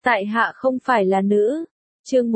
Tại hạ không phải là nữ. Chương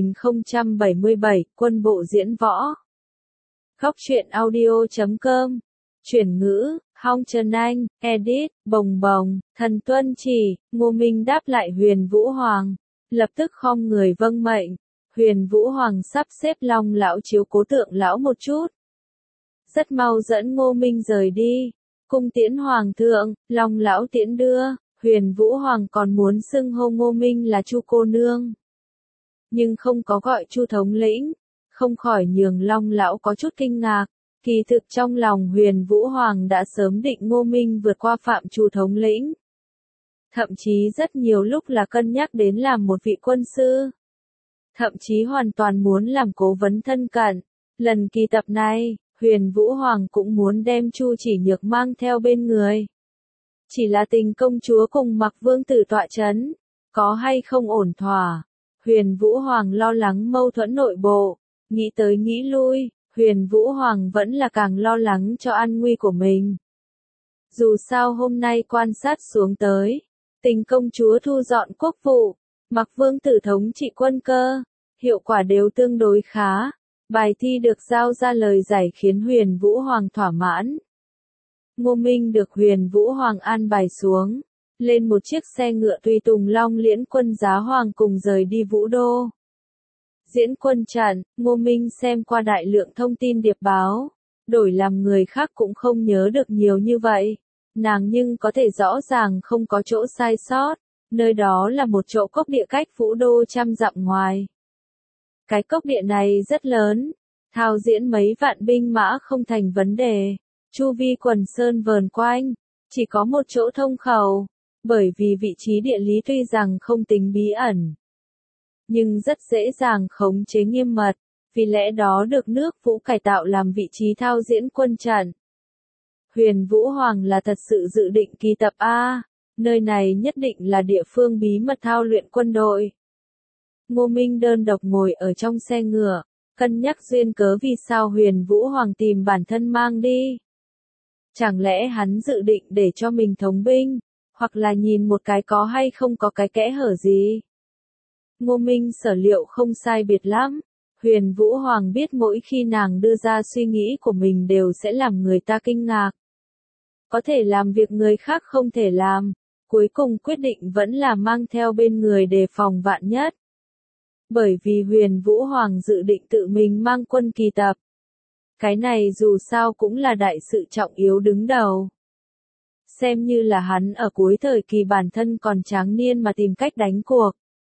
1077, quân bộ diễn võ. Góc truyện audio.com. Chuyển ngữ, Hong Trần Anh, edit, Bồng Bồng, Thần Tuân Chỉ. Ngô Minh đáp lại Huyền Vũ Hoàng, lập tức khom người vâng mệnh. Huyền Vũ Hoàng sắp xếp Long lão chiếu cố Tượng lão một chút. Rất mau dẫn Ngô Minh rời đi. Cung tiễn Hoàng thượng, Long lão tiễn đưa. Huyền Vũ Hoàng còn muốn xưng hô Ngô Minh là Chu cô nương, nhưng không có gọi Chu thống lĩnh, không khỏi nhường Long lão có chút kinh ngạc. Kỳ thực trong lòng Huyền Vũ Hoàng đã sớm định Ngô Minh vượt qua phạm Chu thống lĩnh. Thậm chí rất nhiều lúc là cân nhắc đến làm một vị quân sư. Thậm chí hoàn toàn muốn làm cố vấn thân cận. Lần kỳ tập này, Huyền Vũ Hoàng cũng muốn đem Chu Chỉ Nhược mang theo bên người. Chỉ là Tình công chúa cùng Mặc Vương tử tọa chấn, có hay không ổn thỏa. Huyền Vũ Hoàng lo lắng mâu thuẫn nội bộ, nghĩ tới nghĩ lui, Huyền Vũ Hoàng vẫn là càng lo lắng cho an nguy của mình. Dù sao hôm nay quan sát xuống tới, Tình công chúa thu dọn quốc vụ, Mặc Vương tử thống trị quân cơ, hiệu quả đều tương đối khá. Bài thi được giao ra lời giải khiến Huyền Vũ Hoàng thỏa mãn. Ngô Minh được Huyền Vũ Hoàng an bài xuống, lên một chiếc xe ngựa tùy tùng Long Liễn quân Giá Hoàng cùng rời đi Vũ Đô. Diễn quân trận, Ngô Minh xem qua đại lượng thông tin điệp báo, đổi làm người khác cũng không nhớ được nhiều như vậy. Nàng nhưng có thể rõ ràng không có chỗ sai sót, nơi đó là một chỗ cốc địa cách Vũ Đô trăm dặm ngoài. Cái cốc địa này rất lớn, thao diễn mấy vạn binh mã không thành vấn đề. Chu vi quần sơn vờn quanh, chỉ có một chỗ thông khẩu, bởi vì vị trí địa lý tuy rằng không tính bí ẩn, nhưng rất dễ dàng khống chế nghiêm mật, vì lẽ đó được nước Vũ cải tạo làm vị trí thao diễn quân trận. Huyền Vũ Hoàng là thật sự dự định kỳ tập A, nơi này nhất định là địa phương bí mật thao luyện quân đội. Ngô Minh đơn độc ngồi ở trong xe ngựa, cân nhắc duyên cớ vì sao Huyền Vũ Hoàng tìm bản thân mang đi. Chẳng lẽ hắn dự định để cho mình thống binh, hoặc là nhìn một cái có hay không có cái kẽ hở gì? Ngô Minh sở liệu không sai biệt lắm. Huyền Vũ Hoàng biết mỗi khi nàng đưa ra suy nghĩ của mình đều sẽ làm người ta kinh ngạc. Có thể làm việc người khác không thể làm, cuối cùng quyết định vẫn là mang theo bên người đề phòng vạn nhất. Bởi vì Huyền Vũ Hoàng dự định tự mình mang quân kỳ tập. Cái này dù sao cũng là đại sự trọng yếu đứng đầu. Xem như là hắn ở cuối thời kỳ bản thân còn tráng niên mà tìm cách đánh cuộc.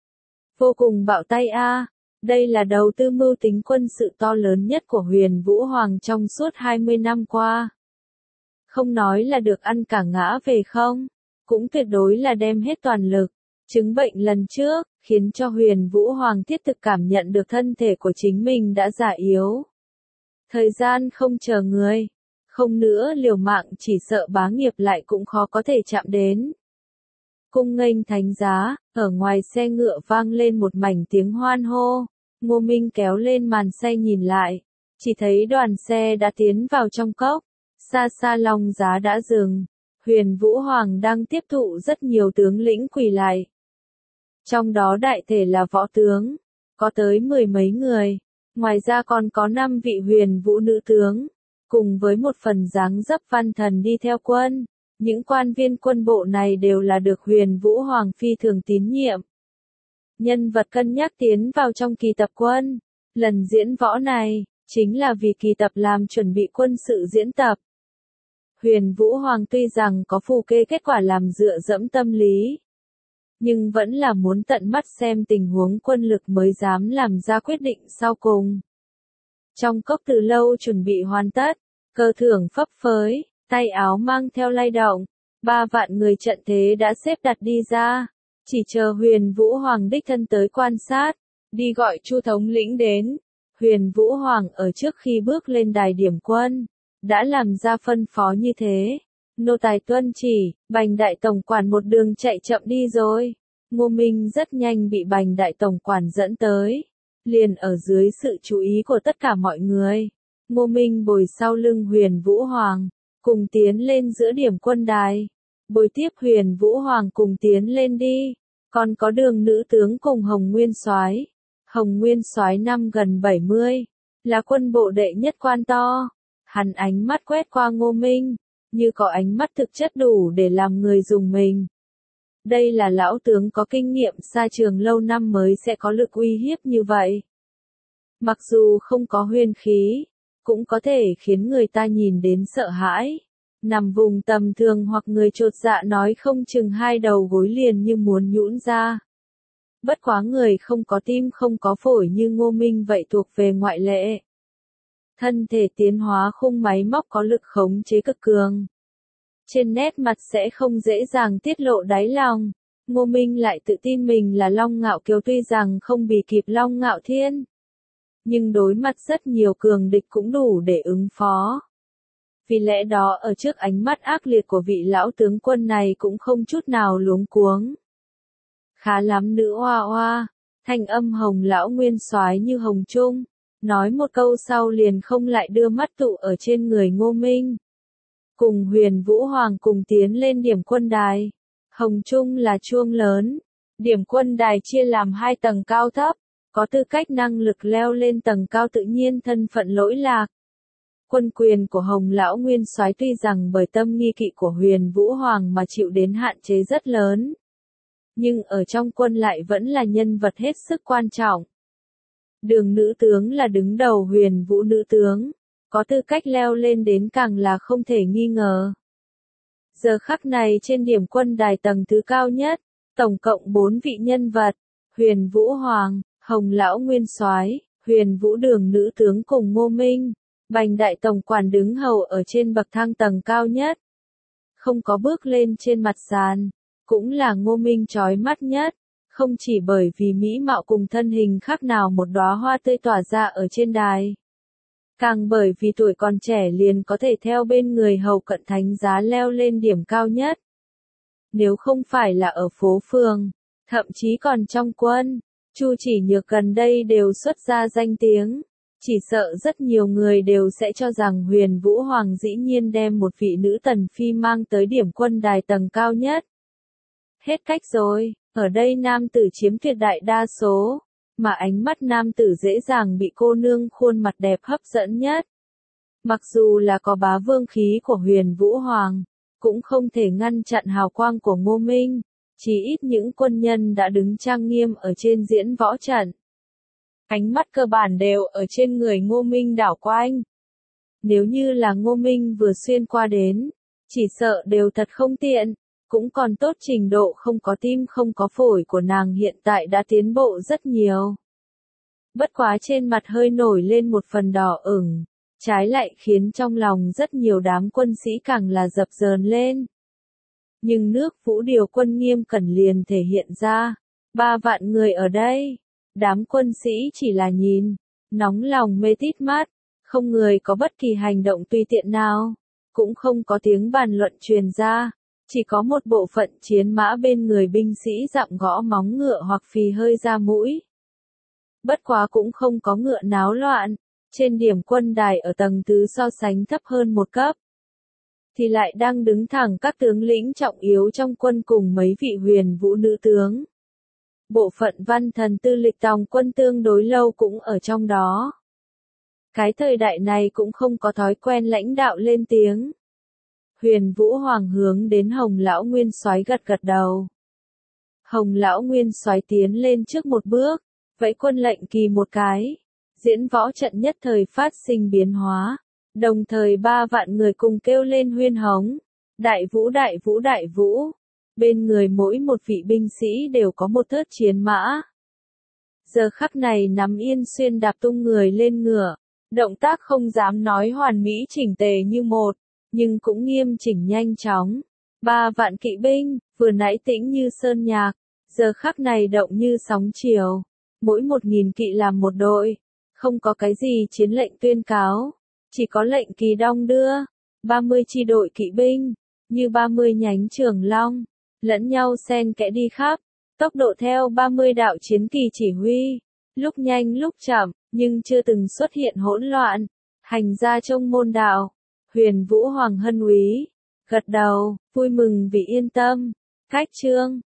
Vô cùng bạo tay a, đây là đầu tư mưu tính quân sự to lớn nhất của Huyền Vũ Hoàng trong suốt 20 năm qua. Không nói là được ăn cả ngã về không, cũng tuyệt đối là đem hết toàn lực. Chứng bệnh lần trước, khiến cho Huyền Vũ Hoàng thiết thực cảm nhận được thân thể của chính mình đã già yếu. Thời gian không chờ người, không nữa liều mạng chỉ sợ bá nghiệp lại cũng khó có thể chạm đến. Cung nghênh thánh giá, ở ngoài xe ngựa vang lên một mảnh tiếng hoan hô. Ngô Minh kéo lên màn xe nhìn lại, chỉ thấy đoàn xe đã tiến vào trong cốc, xa xa Long Giá đã dừng. Huyền Vũ Hoàng đang tiếp thụ rất nhiều tướng lĩnh quỳ lại. Trong đó đại thể là võ tướng, có tới 10 mấy người, ngoài ra còn có 5 vị Huyền Vũ nữ tướng, cùng với một phần dáng dấp văn thần đi theo quân. Những quan viên quân bộ này đều là được Huyền Vũ Hoàng phi thường tín nhiệm. Nhân vật cân nhắc tiến vào trong kỳ tập quân. Lần diễn võ này, chính là vì kỳ tập làm chuẩn bị quân sự diễn tập. Huyền Vũ Hoàng tuy rằng có phù kê kết quả làm dựa dẫm tâm lý, nhưng vẫn là muốn tận mắt xem tình huống quân lực mới dám làm ra quyết định sau cùng. Trong cốc từ lâu chuẩn bị hoàn tất, cờ thưởng phấp phới, tay áo mang theo lay động, 3 vạn người trận thế đã xếp đặt đi ra, chỉ chờ Huyền Vũ Hoàng đích thân tới quan sát, đi gọi Chu thống lĩnh đến. Huyền Vũ Hoàng ở trước khi bước lên đài điểm quân, đã làm ra phân phó như thế. Nô tài tuân chỉ, Bành đại tổng quản một đường chạy chậm đi rồi. Ngô Minh rất nhanh bị Bành đại tổng quản dẫn tới, liền ở dưới sự chú ý của tất cả mọi người. Ngô Minh bồi sau lưng Huyền Vũ Hoàng, cùng tiến lên giữa điểm quân đài. Bồi tiếp Huyền Vũ Hoàng cùng tiến lên đi. Còn có Đường nữ tướng cùng Hồng Nguyên Soái. Hồng Nguyên Soái năm gần 70, là quân bộ đệ nhất quan to. Hắn ánh mắt quét qua Ngô Minh, như có ánh mắt thực chất đủ để làm người dùng mình. Đây là lão tướng có kinh nghiệm xa trường lâu năm mới sẽ có lực uy hiếp như vậy. Mặc dù không có huyền khí, cũng có thể khiến người ta nhìn đến sợ hãi. Nằm vùng tầm thường hoặc người chột dạ nói không chừng hai đầu gối liền như muốn nhũn ra. Bất quá người không có tim không có phổi như Ngô Minh vậy thuộc về ngoại lệ. Thân thể tiến hóa khung máy móc có lực khống chế cực cường. Trên nét mặt sẽ không dễ dàng tiết lộ đáy lòng. Ngô Minh lại tự tin mình là Long Ngạo Kiều tuy rằng không bì kịp Long Ngạo Thiên. Nhưng đối mặt rất nhiều cường địch cũng đủ để ứng phó. Vì lẽ đó ở trước ánh mắt ác liệt của vị lão tướng quân này cũng không chút nào luống cuống. Khá lắm nữ oa oa, thanh âm Hồng lão nguyên soái như hồng trung, nói một câu sau liền không lại đưa mắt tụ ở trên người Ngô Minh. Cùng Huyền Vũ Hoàng cùng tiến lên điểm quân đài. Hồng trung là chuông lớn, điểm quân đài chia làm 2 tầng cao thấp, có tư cách năng lực leo lên tầng cao tự nhiên thân phận lỗi lạc. Quân quyền của Hồng lão nguyên soái tuy rằng bởi tâm nghi kỵ của Huyền Vũ Hoàng mà chịu đến hạn chế rất lớn, nhưng ở trong quân lại vẫn là nhân vật hết sức quan trọng. Đường nữ tướng là đứng đầu Huyền Vũ nữ tướng, có tư cách leo lên đến càng là không thể nghi ngờ. Giờ khắc này trên điểm quân đài tầng thứ cao nhất, tổng cộng 4 vị nhân vật, Huyền Vũ Hoàng, Hồng lão nguyên soái, Huyền Vũ đường nữ tướng cùng Ngô Minh. Bành đại tổng quản đứng hầu ở trên bậc thang tầng cao nhất. Không có bước lên trên mặt sàn, cũng là Ngô Minh chói mắt nhất, không chỉ bởi vì mỹ mạo cùng thân hình khác nào một đóa hoa tươi tỏa ra ở trên đài. Càng bởi vì tuổi còn trẻ liền có thể theo bên người hầu cận thánh giá leo lên điểm cao nhất. Nếu không phải là ở phố phường, thậm chí còn trong quân, Chu Chỉ Nhược gần đây đều xuất ra danh tiếng. Chỉ sợ rất nhiều người đều sẽ cho rằng Huyền Vũ Hoàng dĩ nhiên đem một vị nữ tần phi mang tới điểm quân đài tầng cao nhất. Hết cách rồi, ở đây nam tử chiếm tuyệt đại đa số, mà ánh mắt nam tử dễ dàng bị cô nương khuôn mặt đẹp hấp dẫn nhất. Mặc dù là có bá vương khí của Huyền Vũ Hoàng, cũng không thể ngăn chặn hào quang của Ngô Minh, chỉ ít những quân nhân đã đứng trang nghiêm ở trên diễn võ trận. Ánh mắt cơ bản đều ở trên người Ngô Minh đảo quanh. Nếu như là Ngô Minh vừa xuyên qua đến, chỉ sợ đều thật không tiện, cũng còn tốt trình độ không có tim không có phổi của nàng hiện tại đã tiến bộ rất nhiều. Bất quá trên mặt hơi nổi lên một phần đỏ ửng, trái lại khiến trong lòng rất nhiều đám quân sĩ càng là dập dờn lên. Nhưng nước Vũ điều quân nghiêm cẩn liền thể hiện ra, 3 vạn người ở đây. Đám quân sĩ chỉ là nhìn, nóng lòng mê tít mắt, không người có bất kỳ hành động tùy tiện nào, cũng không có tiếng bàn luận truyền ra, chỉ có một bộ phận chiến mã bên người binh sĩ dặm gõ móng ngựa hoặc phì hơi ra mũi. Bất quá cũng không có ngựa náo loạn, trên điểm quân đài ở tầng thứ so sánh thấp hơn một cấp, thì lại đang đứng thẳng các tướng lĩnh trọng yếu trong quân cùng mấy vị Huyền Vũ nữ tướng. Bộ phận văn thần tư lịch tòng quân tương đối lâu cũng ở trong đó. Cái thời đại này cũng không có thói quen lãnh đạo lên tiếng. Huyền Vũ Hoàng hướng đến Hồng lão nguyên soái gật gật đầu. Hồng lão nguyên soái tiến lên trước một bước, vẫy quân lệnh kỳ một cái. Diễn võ trận nhất thời phát sinh biến hóa, đồng thời 3 vạn người cùng kêu lên huyên hống. Đại vũ đại vũ đại vũ. Bên người mỗi một vị binh sĩ đều có một thớt chiến mã. Giờ khắc này nắm Yên Xuyên đạp tung người lên ngựa, động tác không dám nói hoàn mỹ chỉnh tề như một, nhưng cũng nghiêm chỉnh nhanh chóng. 3 vạn kỵ binh, vừa nãy tĩnh như sơn nhạc, giờ khắc này động như sóng chiều. Mỗi 1000 kỵ làm một đội, không có cái gì chiến lệnh tuyên cáo, chỉ có lệnh kỳ đong đưa. 30 chi đội kỵ binh, như 30 nhánh trường long, lẫn nhau xen kẽ đi khắp, tốc độ theo 30 đạo chiến kỳ chỉ huy, lúc nhanh lúc chậm, nhưng chưa từng xuất hiện hỗn loạn. Hành ra trong môn đạo, Huyền Vũ Hoàng hân úy, gật đầu, vui mừng vì yên tâm. Cách chương